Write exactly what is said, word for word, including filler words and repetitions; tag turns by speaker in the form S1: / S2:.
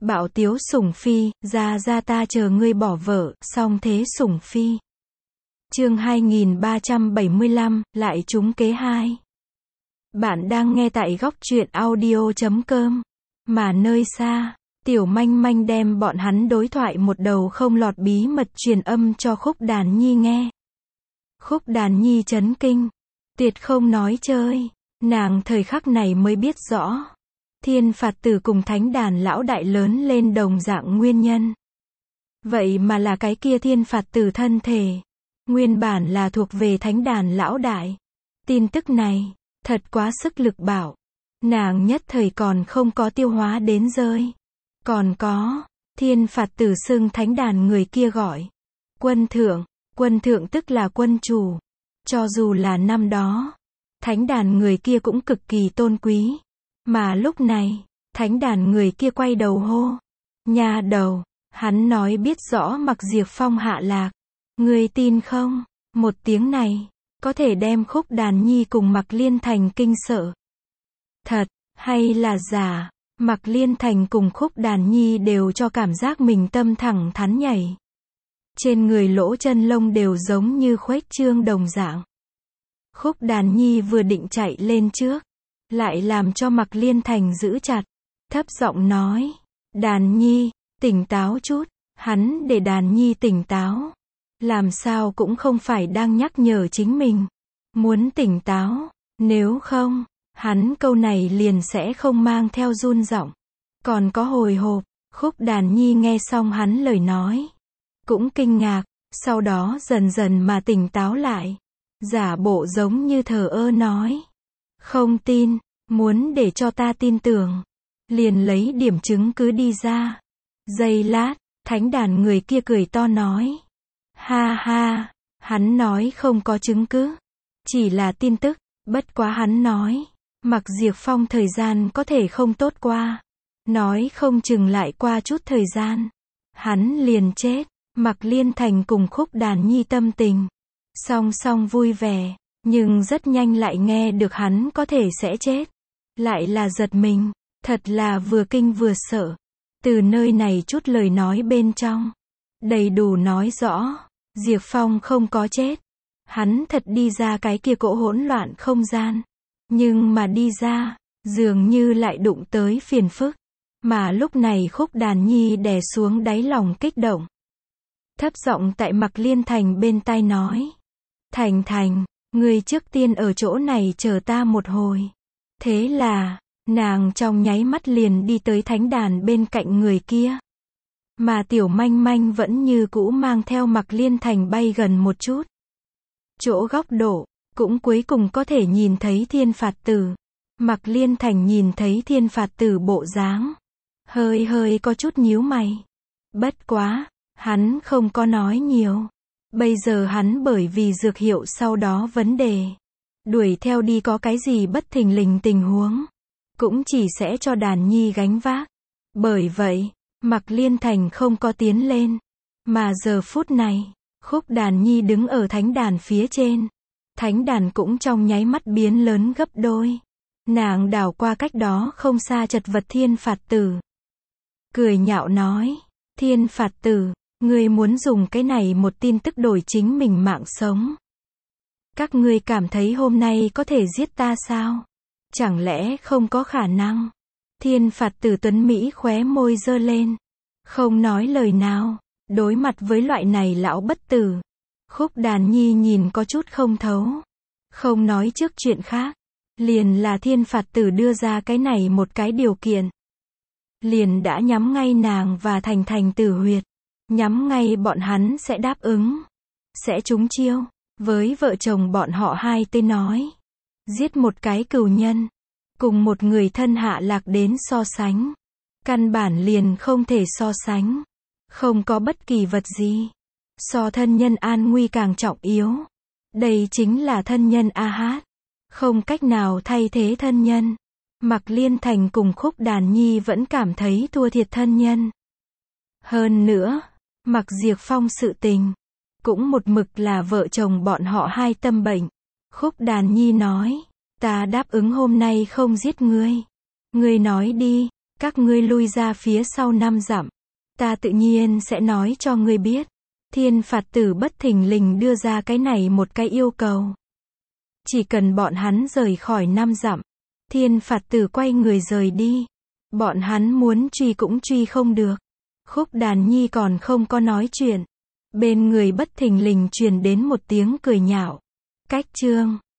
S1: Bảo Tiếu Sủng Phi, ra ra ta chờ ngươi bỏ vợ, song thế Sủng Phi. Chương hai nghìn ba trăm bảy mươi lăm, lại trúng kế hai. Bạn đang nghe tại góc truyện audio chấm com. Mà nơi xa, Tiểu Manh Manh đem bọn hắn đối thoại một đầu không lọt bí mật truyền âm cho Khúc Đàn Nhi nghe. Khúc Đàn Nhi chấn kinh, tuyệt không nói chơi, nàng thời khắc này mới biết rõ. Thiên Phạt Tử cùng Thánh Đàn lão đại lớn lên đồng dạng nguyên nhân. Vậy mà là cái kia Thiên Phạt Tử thân thể, nguyên bản là thuộc về Thánh Đàn lão đại. Tin tức này, thật quá sức lực bảo. Nàng nhất thời còn không có tiêu hóa đến rơi. Còn có, Thiên Phạt Tử xưng Thánh Đàn người kia gọi quân thượng, quân thượng tức là quân chủ. Cho dù là năm đó, Thánh Đàn người kia cũng cực kỳ tôn quý. Mà lúc này, Thánh Đàn người kia quay đầu hô. Nha đầu, hắn nói biết rõ Mặc Diệp Phong hạ lạc. Ngươi tin không? Một tiếng này, có thể đem Khúc Đàn Nhi cùng Mặc Liên Thành kinh sợ. Thật, hay là giả? Mặc Liên Thành cùng Khúc Đàn Nhi đều cho cảm giác mình tâm thẳng thắn nhảy. Trên người lỗ chân lông đều giống như khuếch trương đồng dạng. Khúc Đàn Nhi vừa định chạy lên trước, lại làm cho Mặc Liên Thành giữ chặt, thấp giọng nói, Đàn Nhi, tỉnh táo chút. Hắn để Đàn Nhi tỉnh táo, làm sao cũng không phải đang nhắc nhở chính mình, muốn tỉnh táo, nếu không, hắn câu này liền sẽ không mang theo run giọng, còn có hồi hộp. Khúc Đàn Nhi nghe xong hắn lời nói, cũng kinh ngạc, sau đó dần dần mà tỉnh táo lại, giả bộ giống như thờ ơ nói, không tin, muốn để cho ta tin tưởng, liền lấy điểm chứng cứ đi ra. Giây lát, Thánh Đàn người kia cười to nói, ha ha, hắn nói không có chứng cứ, chỉ là tin tức, bất quá hắn nói, Mặc Diệp Phong thời gian có thể không tốt qua, nói không chừng lại qua chút thời gian, hắn liền chết. Mặc Liên Thành cùng Khúc Đàn Nhi tâm tình song song vui vẻ, nhưng rất nhanh lại nghe được hắn có thể sẽ chết, lại là giật mình, thật là vừa kinh vừa sợ. Từ nơi này chút lời nói bên trong, đầy đủ nói rõ, Diệp Phong không có chết, hắn thật đi ra cái kia cỗ hỗn loạn không gian, nhưng mà đi ra, dường như lại đụng tới phiền phức, mà lúc này Khúc Đàn Nhi đè xuống đáy lòng kích động, thấp giọng tại Mặc Liên Thành bên tai nói, Thành Thành, ngươi trước tiên ở chỗ này chờ ta một hồi. Thế là, nàng trong nháy mắt liền đi tới Thánh Đàn bên cạnh người kia. Mà Tiểu Manh Manh vẫn như cũ mang theo Mặc Liên Thành bay gần một chút. Chỗ góc độ, cũng cuối cùng có thể nhìn thấy Thiên Phạt Tử. Mặc Liên Thành nhìn thấy Thiên Phạt Tử bộ dáng, hơi hơi có chút nhíu mày. Bất quá, hắn không có nói nhiều. Bây giờ hắn bởi vì dược hiệu sau đó vấn đề, đuổi theo đi có cái gì bất thình lình tình huống, cũng chỉ sẽ cho Đàn Nhi gánh vác. Bởi vậy, Mặc Liên Thành không có tiến lên. Mà giờ phút này, Khúc Đàn Nhi đứng ở Thánh Đàn phía trên. Thánh Đàn cũng trong nháy mắt biến lớn gấp đôi. Nàng đảo qua cách đó không xa chật vật Thiên Phạt Tử, cười nhạo nói, Thiên Phạt Tử, ngươi muốn dùng cái này một tin tức đổi chính mình mạng sống. Các ngươi cảm thấy hôm nay có thể giết ta sao? Chẳng lẽ không có khả năng? Thiên Phạt Tử tuấn Mỹ khóe môi giơ lên, không nói lời nào. Đối mặt với loại này lão bất tử, Khúc Đàn Nhi nhìn có chút không thấu. Không nói trước chuyện khác, liền là Thiên Phạt Tử đưa ra cái này một cái điều kiện, liền đã nhắm ngay nàng và Thành Thành tử huyệt, nhắm ngay bọn hắn sẽ đáp ứng, sẽ trúng chiêu. Với vợ chồng bọn họ hai tên nói, giết một cái cừu nhân, cùng một người thân hạ lạc đến so sánh, căn bản liền không thể so sánh. Không có bất kỳ vật gì so thân nhân an nguy càng trọng yếu. Đây chính là thân nhân a hát, không cách nào thay thế thân nhân. Mặc Liên Thành cùng Khúc Đàn Nhi vẫn cảm thấy thua thiệt thân nhân. Hơn nữa, Mặc Diệp Phong sự tình, cũng một mực là vợ chồng bọn họ hai tâm bệnh. Khúc Đàn Nhi nói, ta đáp ứng hôm nay không giết ngươi. Ngươi nói đi, Các ngươi lui ra phía sau năm dặm. Ta tự nhiên sẽ nói cho ngươi biết. Thiên phạt tử bất thình lình đưa ra cái này một cái yêu cầu. Chỉ cần bọn hắn rời khỏi năm dặm. Thiên phạt tử quay người rời đi. Bọn hắn muốn truy cũng truy không được. Khúc Đàn Nhi còn không có nói chuyện. Bên người bất thình lình truyền đến một tiếng cười nhạo. Cách chương